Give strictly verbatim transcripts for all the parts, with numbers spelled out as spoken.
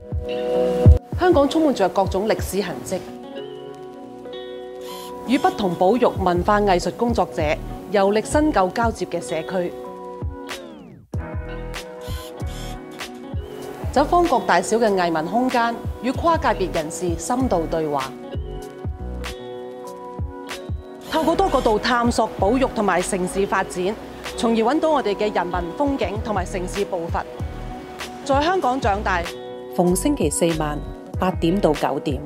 香港充滿着各種歷史痕跡，與不同保育文化藝術工作者遊歷新舊交接嘅社區，走訪各大小嘅藝文空間，與跨界別人士深度對話，透過多角度探索保育同埋城市發展，從而揾到我哋嘅人文風景同埋城市步伐。在香港長大，逢星期四晚八點到九點。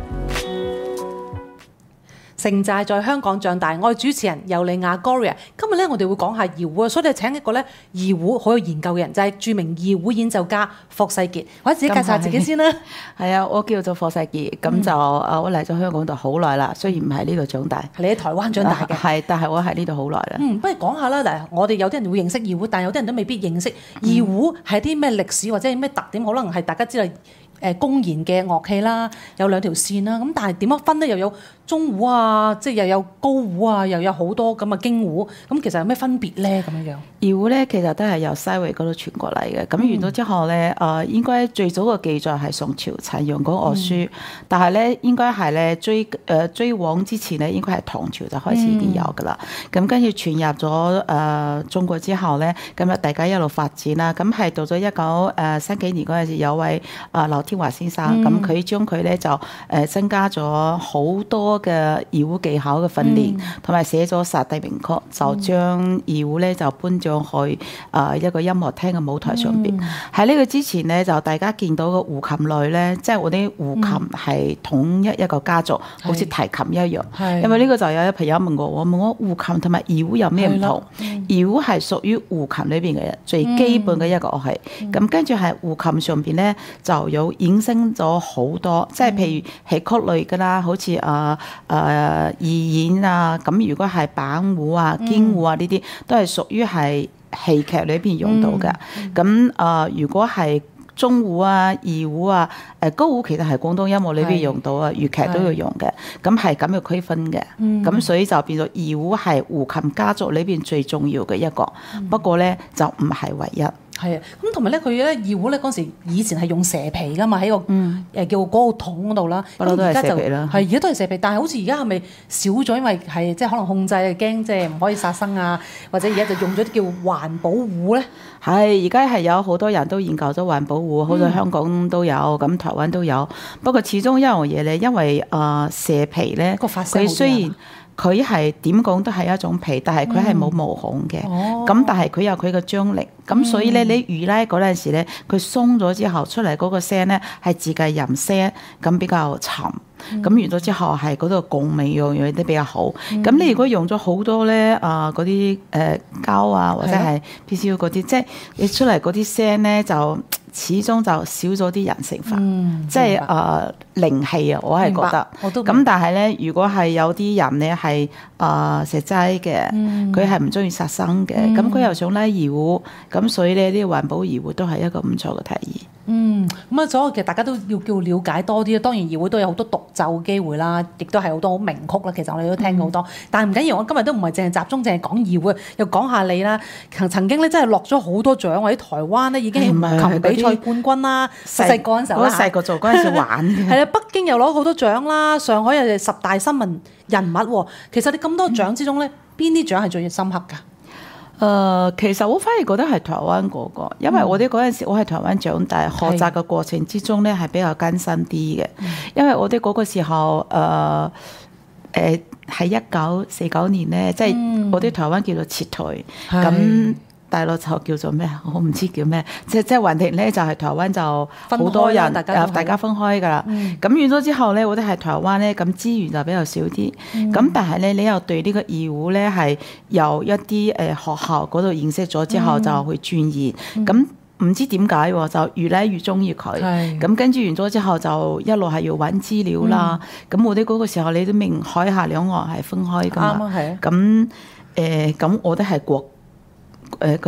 城寨在香港長大，我係主持人尤莉亞 Gloria。今日咧，我哋會講下二胡，所以我哋請一個咧二胡好有研究嘅人，就係、是、著名二胡演奏家霍世傑。或者自己介紹下自己先啦。 係啊，我叫做霍世傑，咁、嗯、就啊，我嚟咗香港度好耐啦。雖然唔係呢度長大， 你喺台灣長大嘅， 係、啊，但係我喺呢度好耐啦。 嗯，不如講下啦。嗱，我哋有啲人會認識二胡，但係有啲人都未必認識二胡係啲咩歷史或者係咩特點，可能係大家知道。誒公然嘅樂器啦，有兩條線啦，咁但係點樣分咧？又有中胡啊，即係又有高胡啊，又有好多咁嘅京胡，咁其實有咩分別咧？咁樣樣二胡咧，其實都係由西域嗰度傳過嚟嘅。咁完咗之後咧，誒、嗯呃、應該最早嘅記載係宋朝陳陽嗰樂書，嗯、但係咧應該係咧追誒、呃、追往之前咧，應該係唐朝就開始已經有噶啦。咁、嗯、跟住傳入咗誒、呃、中國之後咧，咁啊大家一路發展啦。咁係到咗一九誒三幾年嗰陣時，有位誒劉天華先生，咁佢將佢咧就誒增加咗好多嘅二胡技巧嘅訓練，同埋寫咗十大名曲，就將二胡咧就搬咗去誒一個音樂廳嘅舞台上邊。喺呢、嗯、個之前咧，就大家見到嘅胡琴類咧，即係我啲胡琴係統一一個家族，嗯、好似提琴一樣。因為呢個就有一朋友問我，我問我胡琴同埋二胡有咩唔同？嗯、二胡係屬於胡琴裏邊嘅最基本嘅一個樂器，咁、嗯、跟住係胡琴上邊咧就有衍生咗好多，即係譬如戲曲類噶啦，好似誒誒二演啊，咁如果係板胡啊、京胡啊呢啲，都係屬於係戲劇裏邊用到嘅。咁誒、嗯呃，如果係中胡啊、二胡啊、誒高胡，其實係廣東音樂裏邊用到啊，粵劇都要用嘅。咁係咁樣區分嘅。咁、嗯、所以就變咗二胡係胡琴家族裏邊最重要嘅一個，嗯、不過咧就唔係唯一。 係啊，咁同埋咧，佢咧二胡咧嗰時以前係用蛇皮噶嘛，喺個誒、嗯、叫嗰個桶嗰度啦。 不嬲都係蛇皮啦。係而家都係蛇皮，但係好似而家係咪少咗？因為係即係可能控制驚即係唔可以殺生啊，或者而家就用咗啲叫環保胡咧。 係而家係有好多人都研究咗環保胡，好多香港都有，咁、嗯、台灣都有。不過始終一樣嘢咧，因為誒、呃、蛇皮咧，佢雖然佢係點講都係一種皮，但係佢係冇毛孔嘅。咁、嗯哦、但係佢有佢嘅張力，咁、嗯、所以咧你預拉嗰陣時咧，佢鬆咗之後出嚟嗰個聲咧係自己吟聲，咁比較沉。咁、嗯、完咗之後係嗰度共鳴樣樣都比較好。咁、嗯、你如果用咗好多咧啊嗰啲誒膠啊或者係 P C U 嗰啲，即係你出嚟嗰啲聲咧就始終就少咗啲人性化，嗯、即係誒靈氣啊！我係覺得。咁但係咧，如果係有啲人咧係誒食齋嘅，佢係唔中意殺生嘅，咁佢、嗯、又想拉二胡，咁所以咧呢個環保二胡都係一個唔錯嘅提議。 嗯，咁啊，所以其實大家都要叫了解多啲。當然二胡都有好多獨奏機會啦，亦都係好多好名曲啦。其實我哋都聽過好多，嗯、但係唔緊要。我今日都唔係淨係集中淨係講二胡，又講下你啦。曾曾經咧真係落咗好多獎，喺台灣咧已經係胡琴比賽冠軍啦。細細個嗰陣時候啦， 細個做嗰陣時玩嘅。 係啊，北京又攞好多獎啦，上海又係十大新聞人物。其實你咁多獎之中咧，邊啲獎係最深刻㗎？ 誒、呃，其實我反而覺得係台灣嗰、那個，因為我哋嗰陣時我喺台灣長大，學習嘅過程之中咧係比較艱辛啲嘅，是因為我哋嗰個時候誒誒喺一九四九年咧，即、就、係、是、我哋台灣叫做撤退，咁、嗯。大陸就叫做咩？我唔知叫咩，即即雲亭咧就係台灣就好多人，大家大家分開噶啦。咁完咗之後咧，我哋喺台灣咧，咁資源就比較少啲。咁、嗯、但係咧，你又對呢個二胡咧係由一啲誒學校嗰度認識咗之後，就去鑽研。咁唔、嗯、知點解就越嚟越中意佢。咁是跟住完咗之後，就一路係要揾資料啦。咁、嗯、我哋嗰個時候，你都明海峽兩岸係分開噶嘛。咁誒，咁、呃、我哋係國。誒嗰啲咩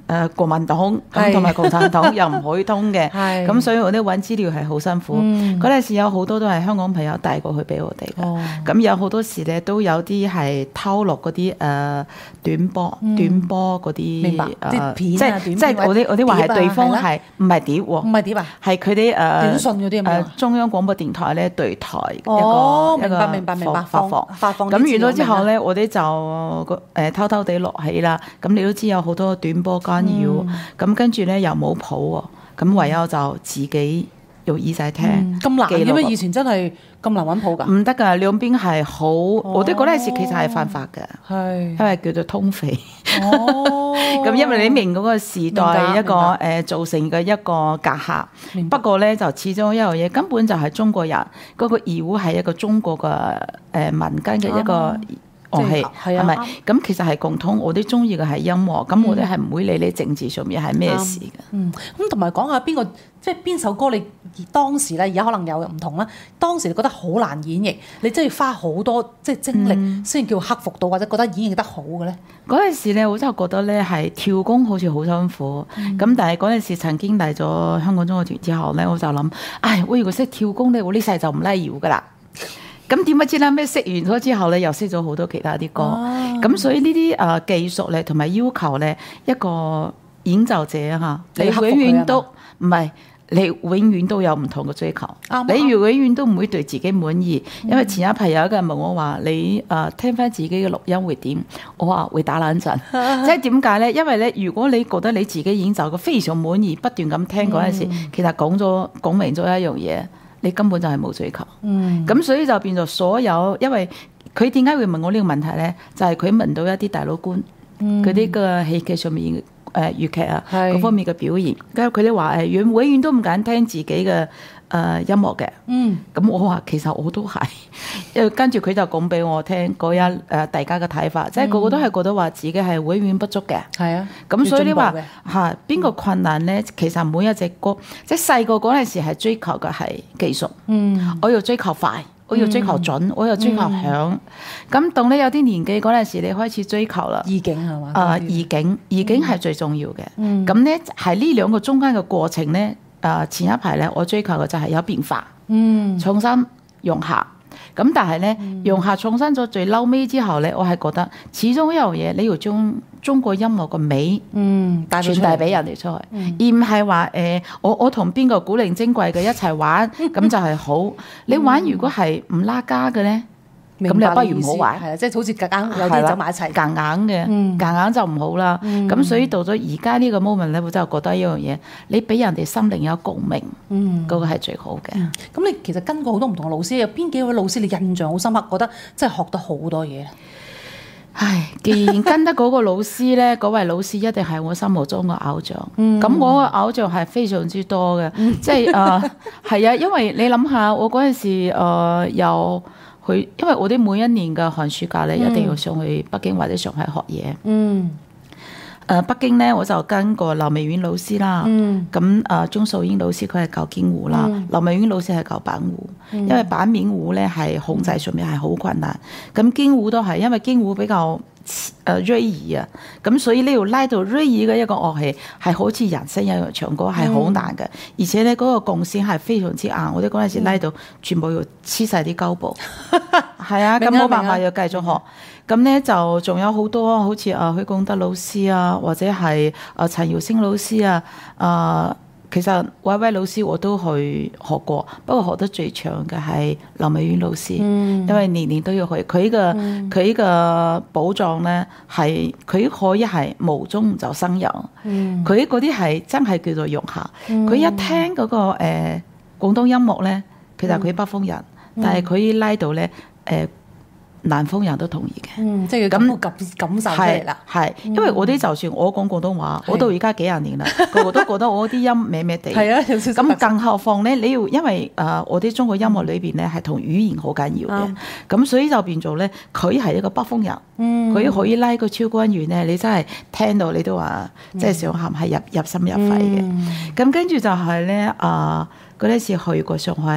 誒國民黨咁係同埋共產黨又唔可以通嘅， 係咁所以我哋揾資料係好辛苦。 嗯嗰陣時有好多都係香港朋友帶過去俾我哋嘅， 哦咁有好多時咧都有啲係偷落嗰啲誒短波、短波嗰啲明白誒啲片啊即係短片即係我啲我啲話係對方碟啊係係唔係碟唔喎？ 係點啊？ 係佢啲誒短信嗰啲咁樣誒中央廣播電台咧對台一個哦， 一個明白明白明白， 發放。 發放咁完咗之後咧， 咧，我哋就個誒偷偷地落起啦。咁你都知有好多短波干擾，咁跟住咧又冇譜喎，咁唯有就自己用耳仔聽。 嗯咁難嘅咩？ 記錄個以前真係咁難揾譜㗎？ 唔得㗎，兩邊係好，我哋嗰陣時其實係犯法嘅， 係因為叫做通匪。 哦， 咁因為你明嗰個時代明白一個明誒造成嘅一個隔閡。 明白不過咧就始終一樣嘢，根本就係中國人嗰、個二胡係一個中國嘅誒、呃民間嘅一個樂器， 即係係啊係咪啱？ 咁其實係共通，我哋中意嘅係音樂，咁我哋係唔會理你政治上面係咩事嘅。 嗯，咁同埋講下邊個即係邊首歌你當時咧，而家可能有唔同啦。當時你覺得好難演繹，你真係要花好多即係精力先叫克服到，或者覺得演繹得好嘅咧。 嗰陣時咧，我真係覺得咧係跳工好似好辛苦，咁、但係嗰陣時曾經嚟咗香港中樂團之後咧，我就諗，唉，我如果識跳工咧，我呢世就唔拉搖噶啦。咁點不知啦？咩識完咗之後咧，又識咗好多其他啲歌。咁、所以呢啲誒技術咧，同埋要求咧，一個演奏者嚇，你永你克服佢遠都係嘛唔係。你永遠都有唔同嘅追求， 啱你如永遠都唔會對自己滿意，因為前一排有一個人問我話：你誒、呃、聽翻自己嘅錄音會點？我話會打冷震，即係點解咧？因為咧，如果你覺得你自己演奏嘅非常滿意，不斷咁聽嗰陣時，其實講咗講明咗一樣嘢，你根本就係冇追求。 嗯， 咁所以就變咗所有，因為佢點解會問我呢個問題咧？就係佢問到一啲大佬官，佢啲嘅戲劇上面。誒粵劇啊， 係嗰方面嘅表現，跟住佢哋話誒，永永遠都唔敢聽自己嘅誒、呃、音樂嘅。 嗯， 咁我話其實我都係，因為跟住佢就講俾我聽嗰一誒、呃、大家嘅睇法，即係個個都係覺得話自己係永遠不足嘅。 係啊， 咁所以你話要進嚇邊個困難咧？其實每一隻歌，即係細個嗰陣時係追求嘅係技術， 嗯， 我要追求快。我要追求準，我要追求響。咁當你有啲年紀嗰陣時，你開始追求啦。 意境係嘛？ 啊，意境，意境係最重要嘅。 嗯咁咧係呢兩個中間嘅過程咧，啊前一排咧我追求嘅就係有變化， 嗯， 創新融合。咁但係咧融合創新咗最嬲尾之後咧，我係覺得始終一樣嘢，你要將中國音樂個美嗯，帶到出嚟傳遞俾人哋出去，而唔係話誒我我同邊個古靈精怪嘅一齊玩，咁就係好。你玩如果係唔拉家嘅咧，咁你又不如唔好玩。 係啊，即係好似夾硬有啲走埋一齊。 夾硬嘅，夾硬就唔好啦。咁所以到咗而家呢個 moment 咧，我真係覺得一樣嘢，你俾人哋心靈有共鳴， 嗯， 嗰個係最好嘅。 咁你其實跟過好多唔同嘅老師，有邊幾位老師你印象好深刻，覺得真係學到好多嘢？ 唉，既然跟得嗰個老師咧，嗰位老師一定係我心目中嘅偶像。咁、 嗯我嘅偶像係非常之多嘅，即係誒係啊，因為你諗下，我嗰陣時誒有去，因為我哋每一年嘅寒暑假咧，一定要上去北京或者上海學嘢。 嗯， 誒、呃、北京咧，我就跟過劉美遠老師啦。 嗯， 咁誒鐘素英老師佢係教京胡啦， 嗯劉美遠老師係教板胡，因為板面胡咧係控制上面係好困難。咁京胡都係，因為京胡比較誒銳耳啊，咁所以你要拉到銳耳嘅一個樂器係好似人聲一樣唱歌係好難嘅，而且咧嗰、個共線係非常之硬。我哋嗰陣時拉到全部要黐晒啲膠布，係啊，咁明啊冇辦法明啊要繼續學。咁咧就仲有好多好似啊許貢德老師啊，或者係啊陳耀星老師啊，啊其實偉偉老師我都去學過，不過學得最長嘅係劉美遠老師， 嗯因為年年都要去。佢嘅佢嘅寶藏咧係佢可以係無中就生有， 嗯佢嗰啲係真係叫做融合。佢、 嗯一聽嗰、個誒、呃、廣東音樂咧，其實佢北方人， 嗯但係佢拉到咧誒。呃南方人都同意嘅， 嗯，即係要感感感受出嚟啦。 係，因為我啲就算我講廣東話，我到而家幾廿年啦，個個都覺得我啲音歪歪地。 係啊，有少少咁更何況咧，你要因為誒、呃、我啲中國音樂裏邊咧係同語言好緊要嘅，咁、所以就變做咧，佢係一個北方人，佢、 嗯可以拉個超軍員咧，你真係聽到你都話，即係想喊係入入心入肺嘅。咁、跟住就係咧啊，嗰、陣時去過上海。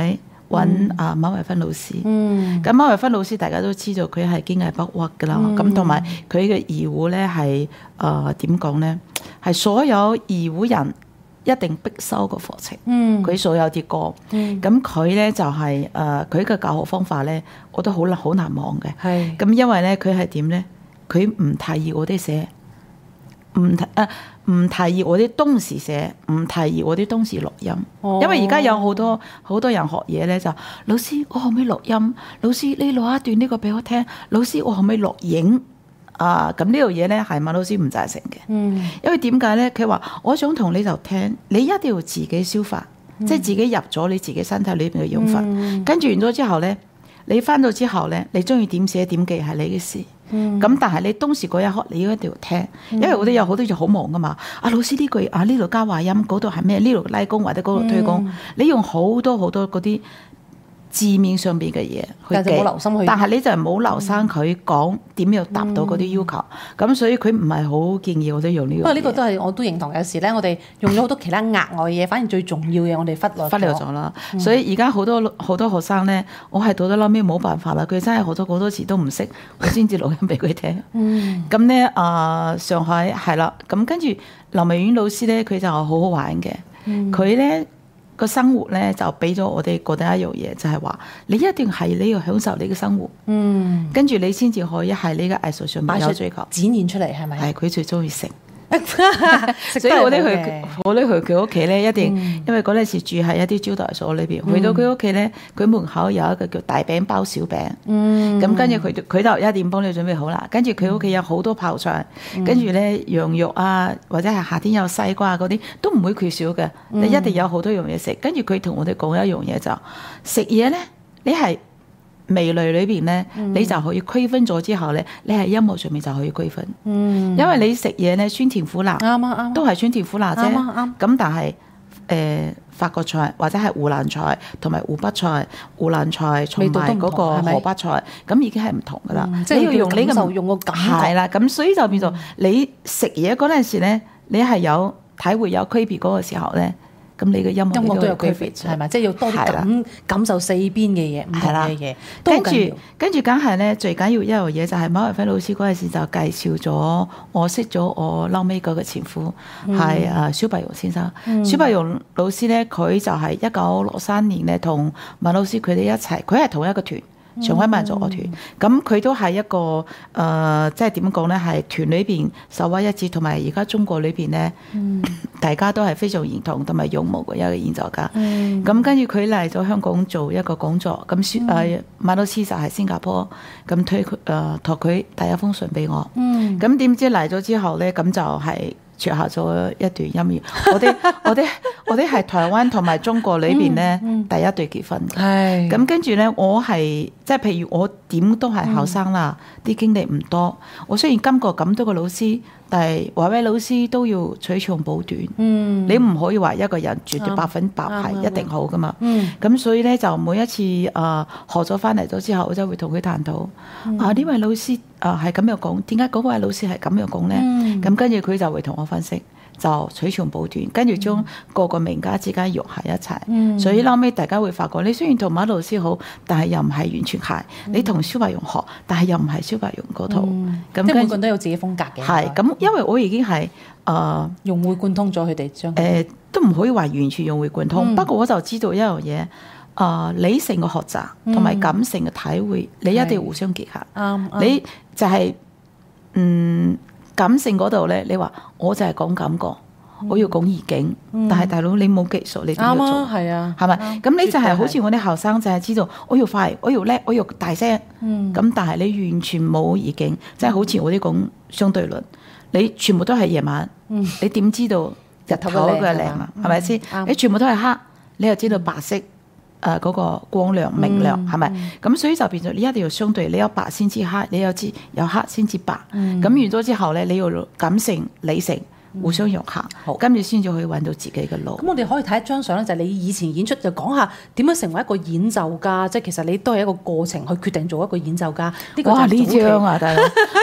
揾啊馬維芬老師。 嗯， 咁馬維芬老師大家都知道佢係堅毅不屈噶啦，咁同埋佢嘅二胡咧係誒點講咧，係所有二胡人一定必修個課程。 嗯， 佢所有啲歌，咁佢咧就係誒佢嘅教學方法咧，我都好難好難忘嘅。 係咁因為咧佢係點咧？佢唔提議我哋寫，唔提誒唔提議我啲當時寫，唔提議我啲當時錄音。 哦因為而家有好多好多人學嘢咧，就老師我可唔可以錄音？老師你錄一段呢個俾我聽。老師我可唔可以錄影？啊，咁呢樣嘢咧係馬老師唔贊成嘅。 嗯， 因為點解咧？佢話我想同你就聽，你一定要自己消化， 嗯、 即係自己入咗你自己身體裏邊嘅養分。嗯、跟住完咗之後咧，你翻到之後咧，你中意點寫點記係你嘅事。咁、嗯、但係你當時嗰一刻你要一定要聽，因為我哋有好多嘢好忙噶嘛。啊老師呢句啊呢度加話音，嗰度係咩？呢度拉弓或者嗰度推弓，嗯、你用好多好多嗰啲字面上邊嘅嘢去記，但係你就冇留心佢講點樣達到嗰啲要求，咁、嗯、所以佢唔係好建議我哋用呢個。不過呢個都係我都認同，有時咧我哋用咗好多其他額外嘅嘢，反而最重要嘅我哋忽略忽略咗啦。嗯、所以而家好多好多學生咧，我係到咗後尾冇辦法啦，佢真係學咗好多次都唔識，我先至錄音俾佢聽。咁咧啊，上海係啦，咁跟住劉美婉老師咧，佢就好好玩嘅，佢咧。嗯個生活咧就俾咗我哋覺得一樣嘢，就係、是、話你一定係你要享受你嘅生活，嗯，跟住你先至可以喺呢個藝術上面有追求， 展現出嚟係咪？ 係佢最中意食，所以我哋去我哋去佢屋企咧，一定、嗯、因為嗰陣時住喺一啲招待所裏邊，去到佢屋企咧，佢門口有一個叫大餅包小餅，嗯，咁跟住佢佢就一定幫你準備好啦。跟住佢屋企有好多泡菜，嗯、跟住咧羊肉啊，或者係夏天有西瓜嗰啲都唔會缺少嘅，你、嗯、一定有好多樣嘢食。跟住佢同我哋講一樣嘢就食嘢咧，你係。味蕾裏邊咧，嗯、你就可以區分咗之後咧，你喺音樂上面就可以區分。嗯，因為你食嘢咧，酸甜苦辣，啱啊啱，都係酸甜苦辣啫。啱啊啱。咁但係誒、呃、法國菜或者係湖南菜同埋湖北菜、湖南菜同埋嗰個河北菜，咁已經係唔同噶啦。即係、嗯、要用呢個用個感覺。係啦，咁所以就變咗、嗯、你食嘢嗰陣時咧，你係有體會有區別嗰個時候咧。咁你嘅音樂音樂都有區別，係咪？即係要多啲感感受四邊嘅嘢，唔同嘅嘢。 跟住跟住，梗係咧最緊要一樣嘢就係馬維芬老師嗰陣時就介紹咗我識咗我後尾嗰個前夫係啊蕭伯庸先生。蕭伯庸老師咧，佢就係一九六三年咧同馬老師佢哋一齊，佢係同一個團。上海民族樂團，咁佢、嗯、都係一個誒、呃，即係點講咧？係團裏邊首屈一指，同埋而家中國裏邊咧，嗯、大家都係非常認同同埋仰慕嘅一個演奏家。咁、嗯、跟住佢嚟咗香港做一個講座，咁誒、嗯、馬老師就係新加坡，咁推佢誒託佢第一封信俾我。咁點、嗯、知嚟咗之後咧，咁就係、是。撮下咗一段音樂，我哋我哋我哋係台灣同埋中國裏邊咧、嗯嗯、第一對結婚嘅。咁跟住咧，我係即係譬如我點都係後生啦，啲、嗯、經歷唔多。我雖然跟過咁多個老師，但係華威老師都要取長補短。嗯、你唔可以話一個人絕對百分百係一定好噶嘛。咁、嗯嗯、所以咧就每一次誒、呃、學咗翻嚟咗之後，我就會同佢探討、嗯、啊呢位老師誒係咁樣講，點解嗰位老師係咁樣講咧？咁跟住佢就會同我分析，就取長補短，跟住將各個名家之間融合一齊。嗯、所以後尾大家會發覺，你雖然同馬老師好，但係又唔係完全係。嗯、你同蕭伯庸學，但係又唔係蕭伯庸嗰套。咁、嗯、即係每個人都有自己風格嘅。 係咁，因為我已經係誒、呃、 融會貫通咗佢哋將。誒、 呃、都唔可以話完全融會貫通，嗯、不過我就知道一樣嘢。誒、呃、理性嘅學習同埋感性嘅體會，嗯、你一定要互相結合。啱、嗯，你就係、是、嗯。感性嗰度咧，你話我就係講感覺，嗯、我要講意境，嗯、但係大佬你冇技術，你點樣做？ 係啊， 係咪？咁你就係好似我啲後生就係知道，我要快，我要叻，我要大聲。咁、嗯、但係你完全冇意境，即係、嗯、好似我啲講相對論，你全部都係夜晚，嗯、你點知道日頭嗰個靚啊？係咪先？你全部都係黑，你又知道白色。誒嗰、呃那個光亮明亮係咪？咁、嗯、所以就變咗你一定要相對，你有白先至黑，你有知有黑先至白。咁、嗯、完咗之後咧，你要感性理性互相融合，好跟住先至可以揾到自己嘅路。 咁我哋可以睇一張相咧，就係、是、你以前演出就講下點樣成為一個演奏家，即係其實你都係一個過程去決定做一個演奏家。呢、這個哇！呢張啊，大佬。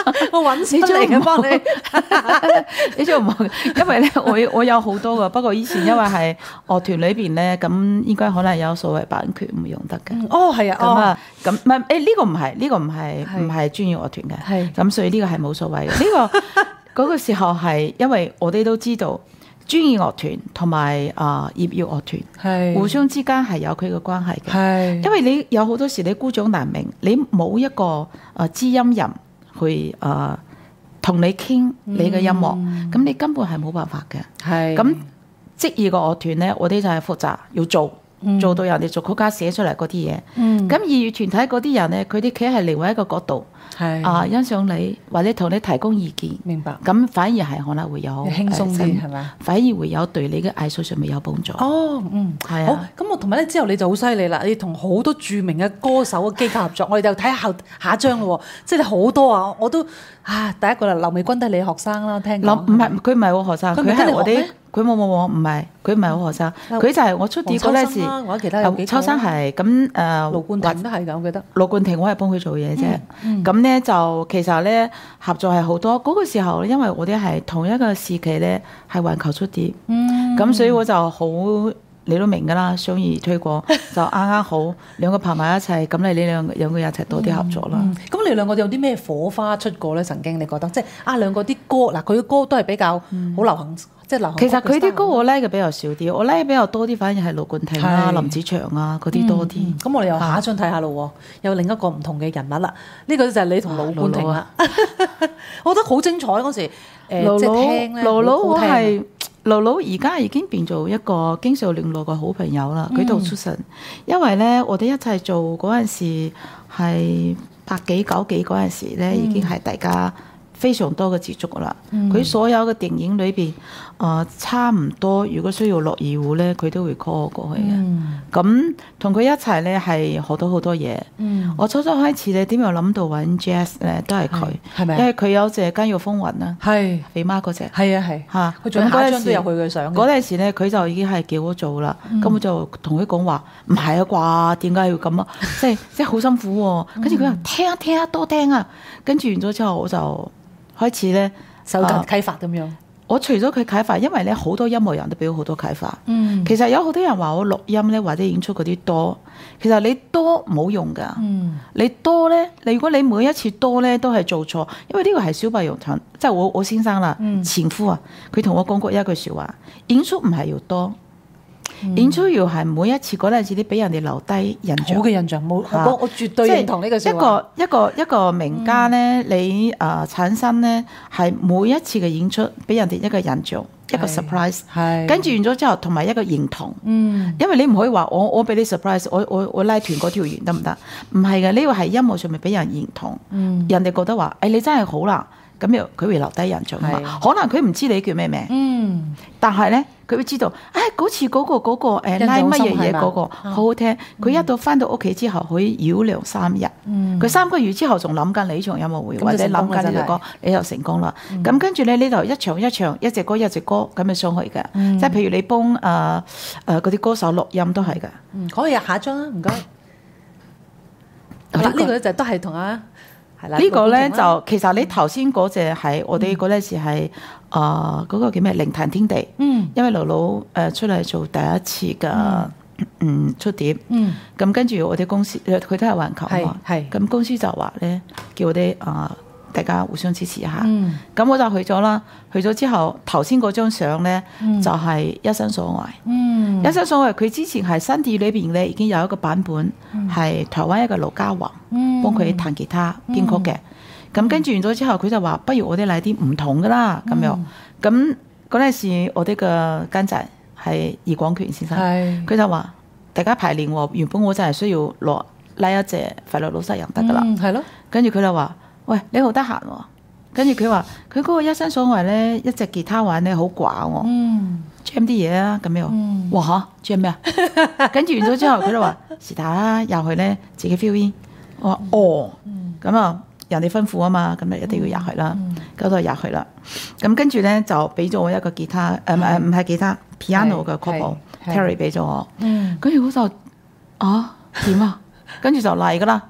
我揾錢嚟嘅幫你。 你就唔好，因為咧我我有好多噶，不過以前因為係樂團裏邊咧，咁應該可能有所謂版權唔用得嘅。 哦，係啊， 咁啊，咁唔係誒呢個唔係呢個唔係唔係專業樂團嘅， 係咁所以呢個係冇所謂嘅。呢個嗰個時候係因為我哋都知道專業樂團同埋啊業餘樂團係互相之間係有佢嘅關係嘅， 係因為你有好多時你孤掌難鳴，你冇一個啊知音人去啊同你傾你嘅音樂，咁、嗯、你根本係冇辦法嘅。 係咁職業嘅樂團咧，我哋就係負責要做。嗯、做到人哋作曲家寫出嚟嗰啲嘢，咁、嗯、業餘團體嗰啲人咧，佢哋企喺另外一個角度，係啊欣賞你或者同你提供意見， 明白。 咁反而係可能會有輕鬆啲，係咪、呃？ 反而會有對你嘅藝術上面有幫助。 哦，嗯，係啊。好，咁我同埋咧之後你就好犀利啦，你同好多著名嘅歌手嘅機構合作，我哋就睇下下下一張咯，即係好多啊，我都啊第一個啦，劉美君都係你學生啦，聽講。 唔係，佢唔係我學生，佢係我哋。佢冇冇冇，唔係佢唔係我學生，佢就係我出碟嗰陣時。 我記得其他有幾個。 秋生係咁誒， 盧冠廷都係㗎，我記得。 盧冠廷我係幫佢做嘢啫。咁咧、嗯嗯、就其實咧合作係好多。嗰、那個時候因為我哋係同一個時期咧，係環球出碟。嗯。咁所以我就好，你都明㗎啦，商業推廣就啱啱好兩個拍埋一齊，咁你呢兩兩個人一齊多啲合作啦。咁、嗯嗯、你兩個有啲咩火花出過咧？曾經你覺得即係啊兩個啲歌嗱，佢嘅歌都係比較好流行。嗯即係其實佢啲歌我 like 嘅比較少啲，我 like 比較多啲，反而係盧冠廷啊、林子祥啊嗰啲多啲。咁、 嗯嗯、我哋又下一張睇下咯，有另一個唔同嘅人物啦。呢、呢個就係你同盧冠廷啦。啊、我覺得好精彩嗰時，誒、呃、 盧盧即係聽咧， 盧盧我係盧盧而家已經變做一個經常聯絡嘅好朋友啦。佢同出神，因為咧我哋一齊做嗰陣時係八幾九幾嗰陣時咧，已經係大家非常多嘅接觸噶啦。佢、嗯、所有嘅電影裏邊。誒、呃、差唔多，如果需要落二胡咧，佢都會 call 我過去嘅。咁同佢一齊咧係學到好多嘢。嗯、我初初開始咧點樣諗到揾 jazz 咧，都係佢，係咪？因為佢有隻《監獄風雲》啦，係肥媽嗰隻。係啊係嚇，佢仲嗰陣時都有佢嘅相。嗰陣時咧，佢就已經係叫我做啦。咁、嗯、我就同佢講話，唔係啊啩？點解要咁啊？即係即係好辛苦喎、啊。跟住佢話聽啊聽啊多聽啊。跟住完咗之後，我就開始咧受緊啟發咁樣。呃我除咗佢啟發，因為咧好多音樂人都俾我好多啟發。嗯，其實有好多人話我錄音咧或者演出嗰啲多，其實你多冇用㗎。嗯，你多咧，你如果你每一次多咧都係做錯，因為呢個係小白楊騰，即係我我先生啦，嗯、前夫啊，佢同我講過一句説話：演出唔係要多。演出要係每一次嗰陣時，你俾人哋留低印象，好嘅印象冇。我我絕對認同呢個説話。一個一個一個名家咧，嗯、你誒、呃、產生咧係每一次嘅演出俾人哋一個印象，一個 surprise。係跟住完咗之後，同埋一個認同。嗯，因為你唔可以話我我俾你 surprise，我我我拉斷嗰條弦得唔得？唔係嘅，呢個係音樂上面俾人認同。嗯，人哋覺得話誒、哎、你真係好啦。咁又佢會留低印象嘛？可能佢唔知你叫咩名，嗯，但係咧佢會知道，唉、哎，嗰次嗰、嗰個嗰、嗰個誒拉乜嘢嘢嗰個好好聽。佢、嗯、一到翻到屋企之後，可以繞梁三日。佢、嗯、三個月之後仲諗緊你呢場音樂會，或者諗緊呢隻歌，你就成功啦。咁、嗯、跟住咧呢度一場一場，一隻歌一隻歌咁樣上去嘅，嗯、即係譬如你幫誒誒嗰啲歌手錄音都係㗎。 嗯，可以下一張啊，唔該。嗱，呢個咧就都係同啊。 呢個咧就其實你頭先嗰隻係我哋嗰陣時係誒嗰個叫咩靈壇天地，嗯，因為盧盧誒出嚟做第一次嘅嗯，嗯出碟，嗯，咁跟住我哋公司佢都係環球嘛，係，咁公司就話咧叫我哋誒、呃、大家互相支持一下，嗯，咁我就去咗啦，去咗之後頭先嗰張相咧、嗯、就係一生所愛，嗯，一生所愛佢之前係新碟裏邊咧已經有一個版本係、嗯、台灣一個盧嘉宏。幫佢彈吉他編曲嘅，咁、嗯、跟住完咗之後，佢就話：不如我哋嚟啲唔同噶啦，咁、嗯、樣。咁嗰陣時，我哋嘅監製係葉廣權先生，佢就話：大家排練喎，原本我真係需要落拉一隻快樂老實人得噶啦，係咯、嗯。跟住佢就話：喂，你好得閒喎。跟住佢話：佢嗰個一生所愛咧，一隻吉他玩咧好寡喎。嗯 jam 啲嘢啊，咁樣。嗯、哇嚇 jam 咩啊？跟住完咗之後，佢就話：是但啦，又去咧自己 feel in。我話哦，咁啊，人哋吩咐啊嘛，咁咪一定要入去啦，咁就入去啦。咁跟住咧就俾咗我一個吉他，誒唔係唔係吉他 piano 嘅 couple，Terry 俾咗我。跟住我就啊點啊，跟住就嚟噶啦，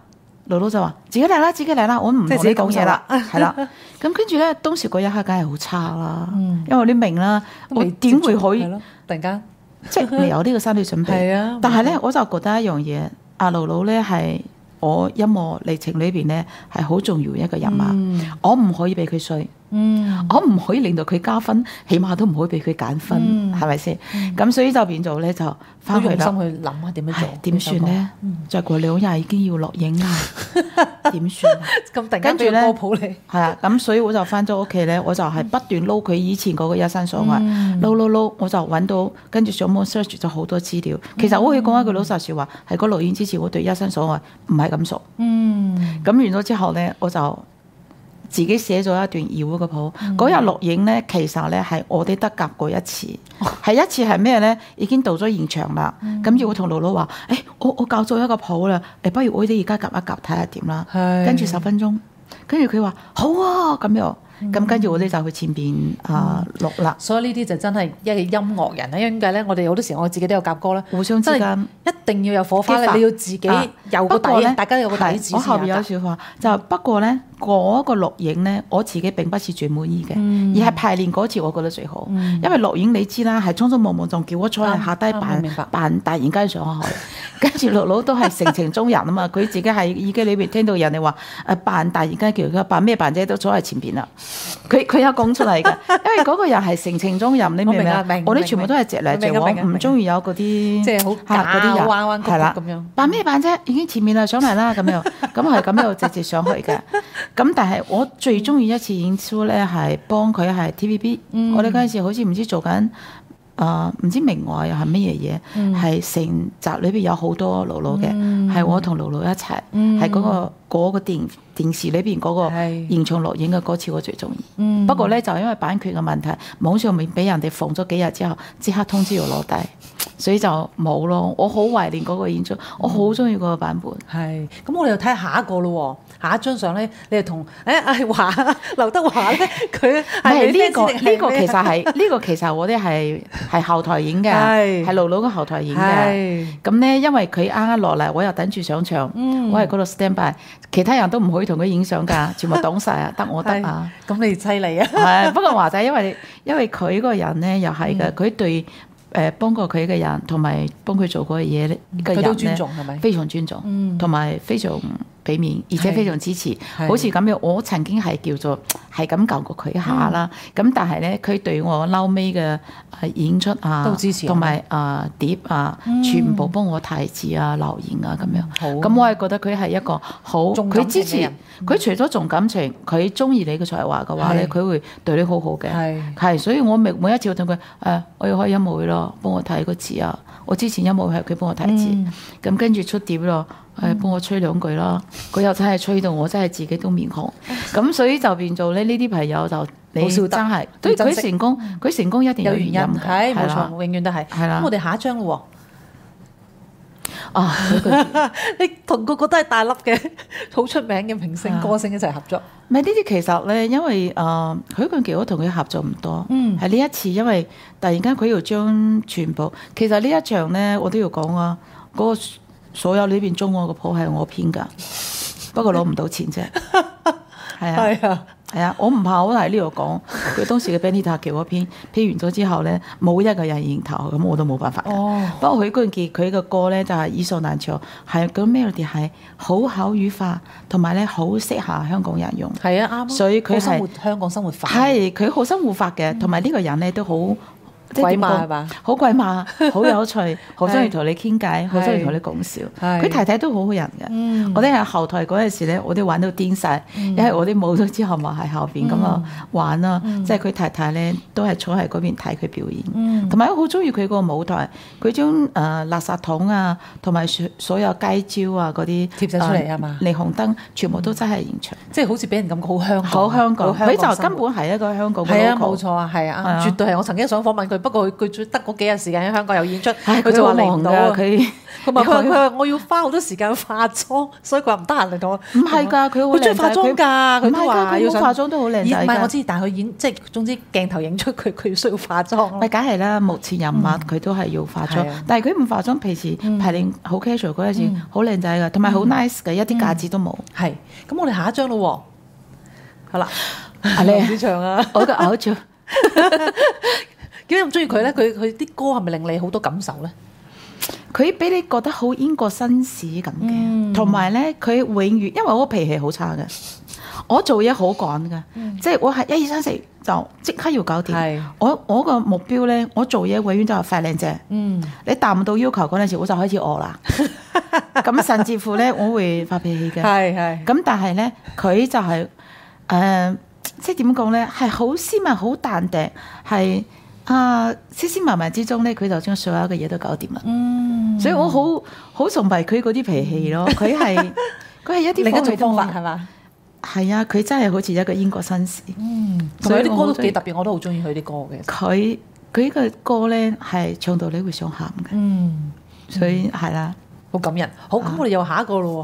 姥姥就話自己嚟啦，自己嚟啦，我唔同你即係自己講嘢啦， 講係啦。咁跟住咧，當時嗰一刻梗係好差啦， 嗯因為你明啦，我點會可以係咯？突然間即係未有呢個心理準備？ 係啊， 但係咧，我就覺得一樣嘢，阿姥姥咧係我音樂歷程裏邊咧係好重要一個人物， 嗯我唔可以俾佢衰。 嗯我唔可以令到佢加分，起碼都唔可以俾佢減分， 嗯係咪先？咁所以就變做咧就好翻去啦。 用心去諗下點樣做唉，點算咧？再過兩日已經要錄影啦，點算啊？ 咁突然間跟住咧俾個歌譜你， 係啊，咁所以我就翻咗屋企咧，我就係不斷撈佢以前嗰個一生所愛，撈撈撈，我就揾到，跟住上網 search 咗好多資料。其實我可以講一句老實説話，喺個錄影之前，我對一生所愛唔係咁熟。 嗯咁完咗之後咧，我就自己寫咗一段二胡嘅譜。嗰日錄影咧，其實咧係我哋得夾過一次，係一次係咩咧？已經到咗現場啦。咁要我同姥姥話：，誒、我我教咗一個譜啦，誒，不如我哋而家夾一夾睇下點啦。 係跟住十分鐘，跟住佢話好啊，咁樣。咁跟住我哋就去前邊啊錄啦。 所以呢啲就真係一個音樂人啦，因為點解咧？我哋好多時我自己都有夾歌啦， 互相之真係間一定要有火花咧， 激發你要自己啊有個底， 不過呢大家有個底係子我後邊有先説話，就不過咧嗰個錄影咧，我自己並不是最滿意嘅， 嗯而係排練嗰次我覺得最好，因為錄影你知啦，係匆匆忙忙仲叫我坐喺下低啱啱扮明白扮突然間上去，跟住姥姥都係性情中人啊嘛，佢自己喺耳機裏邊聽到人哋話誒扮突然間叫佢扮咩扮啫，都坐喺前邊啦，佢佢有講出嚟嘅，因為嗰個人係性情中人，你明唔明啊我明啊明？ 我哋全部都係直嚟直往， 明啊明啊明啊唔中意有嗰啲即即係好假嗰啲人彎彎曲曲係啦咁樣扮咩扮啫？已經前面啦，上嚟啦咁樣，咁係咁樣直接上去嘅。咁但係我最中意一次演出咧，係幫佢係 T V B、 嗯我哋嗰陣時好似唔知做緊啊，唔、知明愛又係乜嘢嘢，係成、集裏邊有好多姥姥嘅，係、我同姥姥一齊，係嗰、個嗰、個電電視裏邊嗰個係現場錄影嘅嗰次我最中意。 嗯不過咧就因為版權嘅問題，網上面俾人哋放咗幾日之後，即刻通知要攞低，所以就冇咯。我好懷念嗰個演出，我好中意嗰個版本。 係，咁我哋又睇下一個咯喎，下一張相咧，你係同誒阿華劉德華咧，佢唔係呢個呢個其實係係呢個其實我哋係係後台影嘅， 係係姥姥嘅後台影嘅。 係咁咧，因為佢啱啱落嚟，我又等住上場， 嗯我喺嗰度 stand by，其他人都唔可以同佢影相㗎，全部擋晒啊，得我得啊。 咁你犀利啊！ 係，不過華仔因為因為佢個人咧又係嗯嘅，佢對誒幫過佢嘅人同埋幫佢做過嘅嘢咧嘅佢都人咧尊重係咪？ 非常尊重， 嗯同埋非常俾面，而且非常支持。 係好似咁樣，我曾經係叫做係咁教過佢下啦。咁、但係咧，佢對我嬲尾嘅誒演出啊， 都支持同埋啊碟啊，全部幫我提字啊、留言啊咁樣。 好咁我係覺得佢係一個好， 重感佢支持情嘅人。 佢除咗重感情，佢中意你嘅才華嘅話咧， 係佢會對你好好嘅。 係係，所以我每每一次我同佢誒，我要開音樂會咯，幫我睇個字啊。我之前音樂會係佢幫我睇字，咁、 嗯跟住出碟咯，誒幫我吹兩句啦。佢又真係吹到我真係自己都面紅。咁所以就變做咧呢啲朋友就你好少得真係對要珍惜佢成功，佢成功一定有原因有原因㗎係冇係啦錯，永遠都係。 係啦咁我哋下一張咯啊！佢個喎，你同個個都係大粒嘅，好出名嘅明星啊歌星一齊合作。 唔係呢啲其實咧，因為誒、呃、許冠傑我同佢合作唔多， 嗯係呢一次，因為突然間佢要將全部，其實呢一場咧我都要講啊，嗰、個所有呢邊中我個譜係我編㗎，不過攞唔到錢啫，係啊。 係啊， 係啊，我唔怕，我喺呢度講。佢當時嘅 Benita 叫嗰篇編完咗之後咧，冇一個人認頭，咁我都冇辦法㗎。 哦不過許冠傑佢嘅歌咧就係耳熟能詳，係嗰 melody 係好口語化，同埋咧好適合香港人用。 係啊，啱啊。 所以佢係好生活香港生活化。 係佢好生活化嘅，同埋呢個人咧都好。即係鬼點講馬係嘛？ 好鬼馬，好有趣，好中意同你傾偈，好中意係同你講笑。 係佢太太都好好人嘅。 嗯我哋喺後台嗰陣時咧，我哋玩到癲晒，因為我哋冇咗之後咪喺後邊咁啊玩啦。即係佢太太咧都係坐喺嗰邊睇佢表演， 嗯同埋好中意佢個舞台。佢將誒垃圾桶啊，同埋所所有街招啊嗰啲貼晒出嚟係嘛誒霓虹燈全部都真係現場。 即係好似俾人感覺好香港， 好香港， 好佢就生活根本係一個香港嘅係啊， local 冇錯啊，係啊， 係啊絕對係。我曾經想訪問佢， 不過佢佢得嗰幾日時間喺香港有演出， 唉佢就話嚟唔到啊。 佢佢話佢話佢話我要花好多時間化妝，所以佢話唔得閒嚟到。 唔係㗎，佢好佢中意化妝㗎，佢都話佢要化妝都好靚仔㗎。 唔係我知，但係佢演即係總之鏡頭影出佢，佢需要化妝。 咪梗係啦，目前人物佢都係要化妝，但係佢唔化妝，平時排練好 casual 嗰陣時，好靚仔㗎，同埋好 nice 嘅，一啲架子都冇。 係，咁我哋下一張咯喎，好啦， 阿你市場啊， 我個咬住。 點解咁中意佢咧？佢佢啲歌係咪令你好多感受咧？ 佢俾你覺得好英國紳士咁嘅，同埋咧佢永遠，因為我脾氣好差嘅，我做嘢好趕嘅，嗯、即係我係一二三四就即刻要搞掂。是我我個目標咧，我做嘢永遠就係快靚正。嗯，你達唔到要求嗰陣時，我就開始餓啦。咁甚至乎咧，我會發脾氣嘅。係係。咁但係咧，佢就係、是、誒、呃，即係點講咧，係好斯文、好淡定，係。啊，斯斯文文之中咧，佢就將所有嘅嘢都搞掂啦。嗯，所以我好好崇拜佢嗰啲脾氣咯。佢係佢係一啲另一種方法係嘛？係啊，佢真係好似一個英國紳士。嗯， 所以啲歌都幾特別，我都好中意佢啲歌嘅。 佢佢個歌咧係唱到你會想喊嘅。嗯，所以係啦， 好感人。好，咁我哋又下一個咯。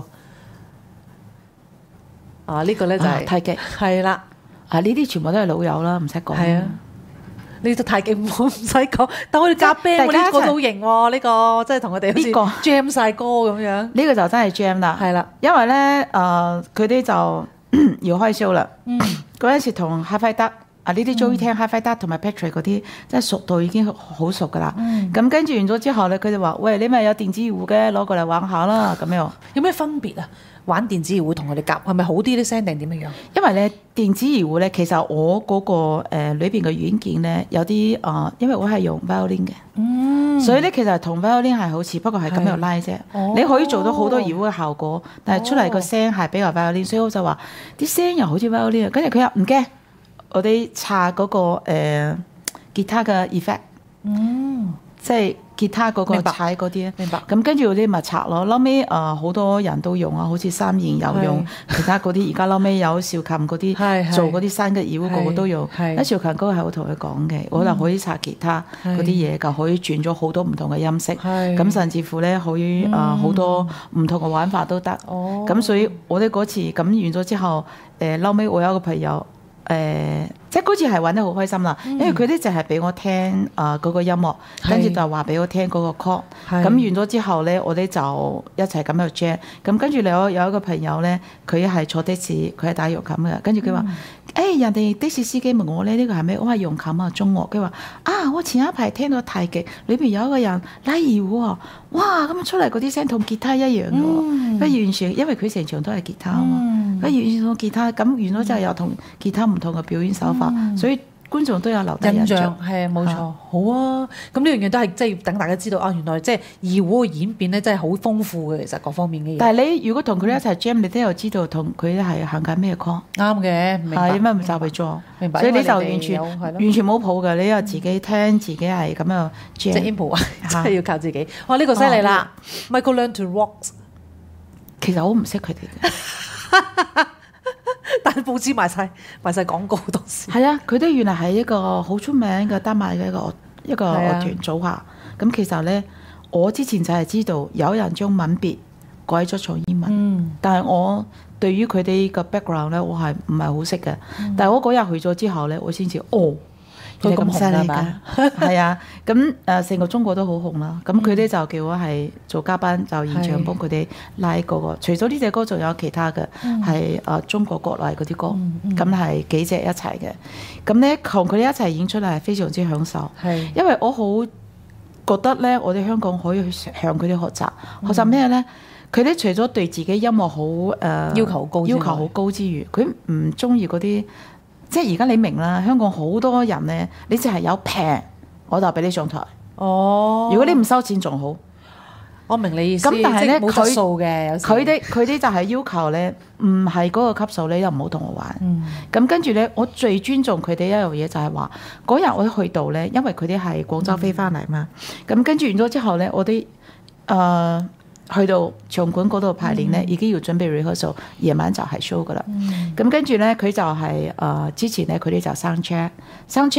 啊，呢個咧就係太極。 係啦， 啊呢啲全部都係老友啦，唔使講。 係啊。呢個太極唔唔使講，但我哋夾 band 呢個都好型喎，呢個即係同佢哋好似 jam 晒歌咁樣。呢個就真係 jam 啦，係啦，因為咧誒佢哋就要開 show 啦。嗰陣時同哈菲德啊呢啲 Joey 聽哈菲德同埋 Patrick 嗰啲，即係熟到已經好熟噶啦。咁跟住完咗之後咧，佢哋話：喂，你咪有電子二胡嘅，攞過嚟玩下啦。咁樣有咩分別啊？玩電子二胡同佢哋夾係咪好啲啲聲定點樣樣？ 因為咧電子二胡咧，其實我嗰、那個誒裏邊嘅軟件咧有啲啊、呃，因為我係用 violin 嘅，嗯，所以咧其實同 violin 係好似，不過係咁樣拉啫。哦、你可以做到好多二胡嘅效果，但係出嚟個聲係比較 violin，所以我就話啲聲又好似 violin。跟住佢話唔驚，我哋查嗰個誒、呃、吉他嘅 effect，嗯，即係。吉他嗰個踩嗰啲咧，明白。咁跟住嗰啲咪拆咯。後尾誒好多人都用啊，好似三言有用，其他嗰啲而家後尾有小琴嗰啲做嗰啲新嘅二胡，個個都用。一小琴嗰個係我同佢講嘅，我就可以拆吉他嗰啲嘢㗎，可以轉咗好多唔同嘅音色。咁甚至乎咧，可以誒好多唔同嘅玩法都得。咁所以我哋嗰次咁完咗之後，誒後尾我有個朋友。誒、呃，即係嗰次係玩得好開心啦，嗯、因為佢哋就係俾我聽啊嗰、呃那個音樂，跟住就話俾我聽嗰個 chord，咁完咗之後咧，我哋就一齊咁樣 jam，咁跟住有有一個朋友咧，佢係坐的士，佢係打揚琴嘅，跟住佢話：誒、嗯欸、人哋的士司機問我咧，呢、這個係咩？我係揚琴啊，中樂。佢話：啊，我前一排聽到太極裏邊有一個人拉二胡啊，哇！咁出嚟嗰啲聲同吉他一樣嘅，佢、嗯、完全因為佢成場都係吉他啊嘛。嗯佢完全同吉他，咁完咗之後又同吉他唔同嘅表演手法，嗯、所以觀眾都有留低印象。 係啊，冇錯，啊好啊。咁呢樣嘢都係即係等大家知道啊，原來即係二胡嘅演變咧，真係好豐富嘅，其實各方面嘅嘢。 但係你如果同佢哋一齊 jam，、嗯、你都有知道同佢係行緊咩 call。 啱嘅，明白。 係咩唔就去做？ 明白。 所以你就完全完全冇譜嘅，你又自己聽，自己係咁樣 jam。 即係 improv 啊，真係要靠自己。哇！呢、呢個犀利啦 ，Michael learn to rock。 其實我唔識佢哋嘅。 但係報紙賣晒賣晒廣告，當時係啊！佢哋原來係一個好出名嘅丹麥嘅一個一個樂團組合。咁、啊、其實咧，我之前就係知道有人將吻別改咗做英文，嗯、但係我對於佢哋嘅 background 咧，我係唔係好識嘅。嗯、但係我嗰日去咗之後咧，我先至哦。佢咁犀利㗎，係啊！咁誒成個中國都好紅啦。咁佢哋就叫我係做嘉賓，就現場幫佢哋拉嗰個。除咗呢隻歌，仲有其他嘅，係誒中國國內嗰啲歌。咁係幾隻一齊嘅。咁咧同佢哋一齊演出係非常之享受。係，因為我好覺得咧，我哋香港可以去向佢哋學習。學習咩咧？佢哋除咗對自己音樂好誒要求好高， 要求好高之餘，佢唔中意嗰啲。即係而家你明啦，香港好多人咧，你淨係有平，我就俾你上台。哦，如果你唔收錢仲好。 我明你意思。咁但係咧，冇質素嘅，有時佢哋佢哋就係要求咧，唔係嗰個級數，你又唔好同我玩。咁、嗯、跟住咧，我最尊重佢哋一樣嘢就係話，嗰日我去到咧，因為佢哋係廣州飛翻嚟嘛。咁、嗯、跟住完咗之後咧，我哋誒。呃去到場館嗰度排練咧，嗯、已經要準備 rehearsal，夜晚就係 show 噶啦。咁、嗯、跟住咧，佢就係、是、誒、呃、之前咧，佢哋就 sound check，sound check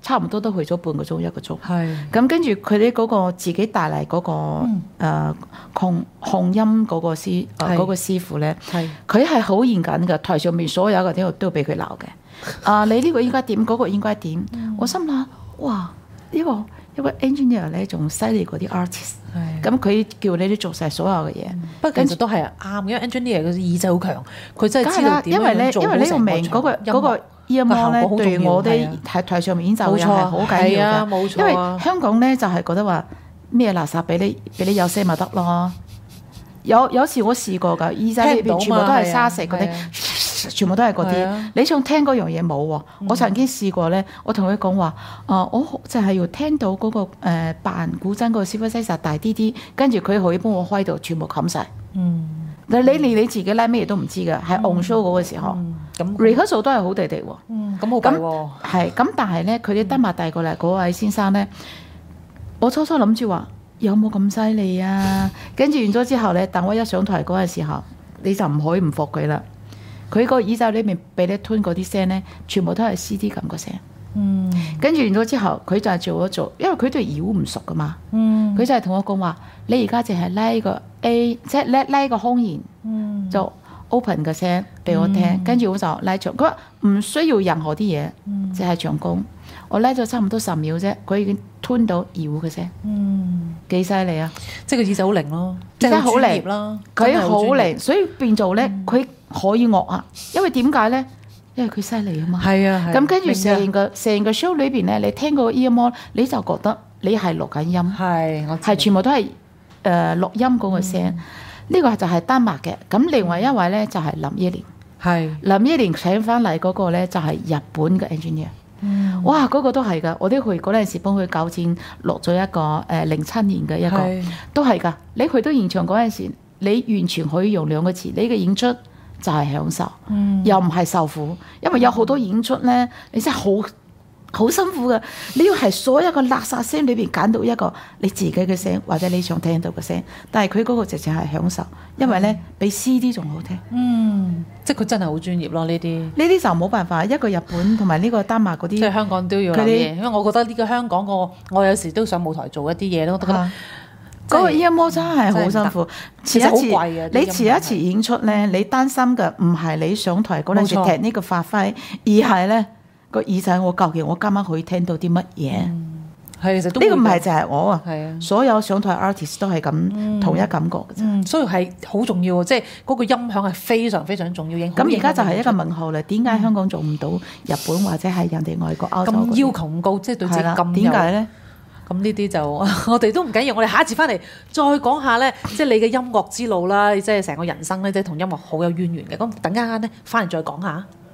差唔多都去咗半個鐘一個鐘。 係咁跟住佢哋嗰個自己帶嚟嗰、個嗯誒控控音嗰個師誒係嗰個師傅咧， 係佢係好嚴謹嘅，台上面所有嘅都都俾佢鬧嘅。啊，你呢個應該點，嗰、個應該點？我心諗哇，呢、個一個 engineer 咧仲犀利過啲 artist。 係。 咁佢叫你哋做晒所有嘅嘢。 不過其實都係啱，因為 engineer 嘅耳仔好強，佢真係知道梗係啦， 點因為咧， 樣做因為呢個好成名嗰個音樂嗰個 earphone 咧， 個效果好重要對我哋係啊喺台台上面演奏又冇錯係好緊係要嘅。 啊冇錯因啊為香港咧就係覺得話咩垃圾俾你俾你有聲咪得咯。有有時我試過㗎，耳仔裏邊聽唔到嘛全部都係沙石嗰係啊啲，全部都係嗰啲係啊。 你想聽嗰樣嘢冇喎？我曾經試過咧，我同佢講話，啊，我就係要聽到嗰個誒扮古箏嗰個 synthesizer大啲啲，跟住佢可以幫我開到全部冚晒。 嗯但係你你你自己咧咩都唔知㗎，係 on show 嗰個時候嗯咁 ，rehearsal 都係好地地喎。 嗯咁好弊喎， 係咁，但係咧，佢哋丹麥帶過嚟嗰位先生咧，我初初諗住話有冇咁犀利啊？跟住完咗之後咧，等我一上台嗰陣時候，你就唔可以唔服佢啦。佢個耳仔裏面俾你吞嗰啲聲咧，全部都係 C D 咁個聲。 嗯跟住完咗之後，佢就係做咗做，因為佢對妖唔熟噶嘛， 嗯佢就係同我講話：你而家淨係拉個 A，即係拉拉個空弦， 嗯就 open 嘅聲俾我聽。跟住我就拉長，佢話唔需要任何啲嘢，淨係長弓。我拉咗差唔多十秒啫，佢已經吞到妖嘅聲， 嗯， 幾犀利啊！ 即係個耳仔好靈咯，即係真係好靈專業啦， 佢真係好專業， 靈，所以變做咧，佢可以惡啊！因為點解咧？因為佢犀利啊嘛。 係啊，係咁跟住明㗎成個成個 show 裏邊咧，你聽個 earphone，你就覺得你係錄緊音， 係我知係全部都係誒錄音嗰個聲。 嗯呢個就係丹麥嘅。咁另外一位咧就係林憶蓮， 係林憶蓮請翻嚟嗰個咧就係日本嘅 engineer。 嗯哇！嗰、個都係㗎，我都去嗰陣時幫佢搞剪錄咗一個誒零七年嘅一個， 係都係㗎。你去到現場嗰陣時，你完全可以用兩個詞，你嘅演出就係享受， 嗯又唔係受苦，因為有好多演出咧，你真係好好辛苦㗎。你要係所有個垃圾聲裏邊揀到一個你自己嘅聲，或者你想聽到嘅聲，但係佢嗰個直情係享受，因為咧比 C D 仲好聽。 嗯，即係佢真係好專業咯呢啲。 呢啲就冇辦法，一個日本同埋呢個丹麥嗰啲。 即係香港都要佢哋留意，因為我覺得呢個香港個，我有時都上舞台做一啲嘢咯，我都覺得啊嗰個 earphone 真係好辛苦， 其實好遲一次貴啊啲你遲一次演出咧，你擔心嘅唔係你上台嗰陣時冇錯踢呢個發揮，而係咧個耳仔我究竟我今晚可以聽到啲乜嘢？ 係其實都呢個唔係會㗎就係我啊， 係啊。 所有上台 artist 都係咁同一感覺嘅啫。 嗯，所以係好重要，即係嗰個音響係非常非常重要。影咁而家就係一個問問號啦，點解香港做唔到日本或者係人哋外國歐洲嗰咁啲要求咁高，即係對自己係啦咁有？ 點解咧？ 咁呢啲就我哋都唔緊要，我哋下一次翻嚟再講下咧，即係你嘅音樂之路啦，即係成個人生咧，即係同音樂好有淵源嘅。咁等間咧翻嚟再講下。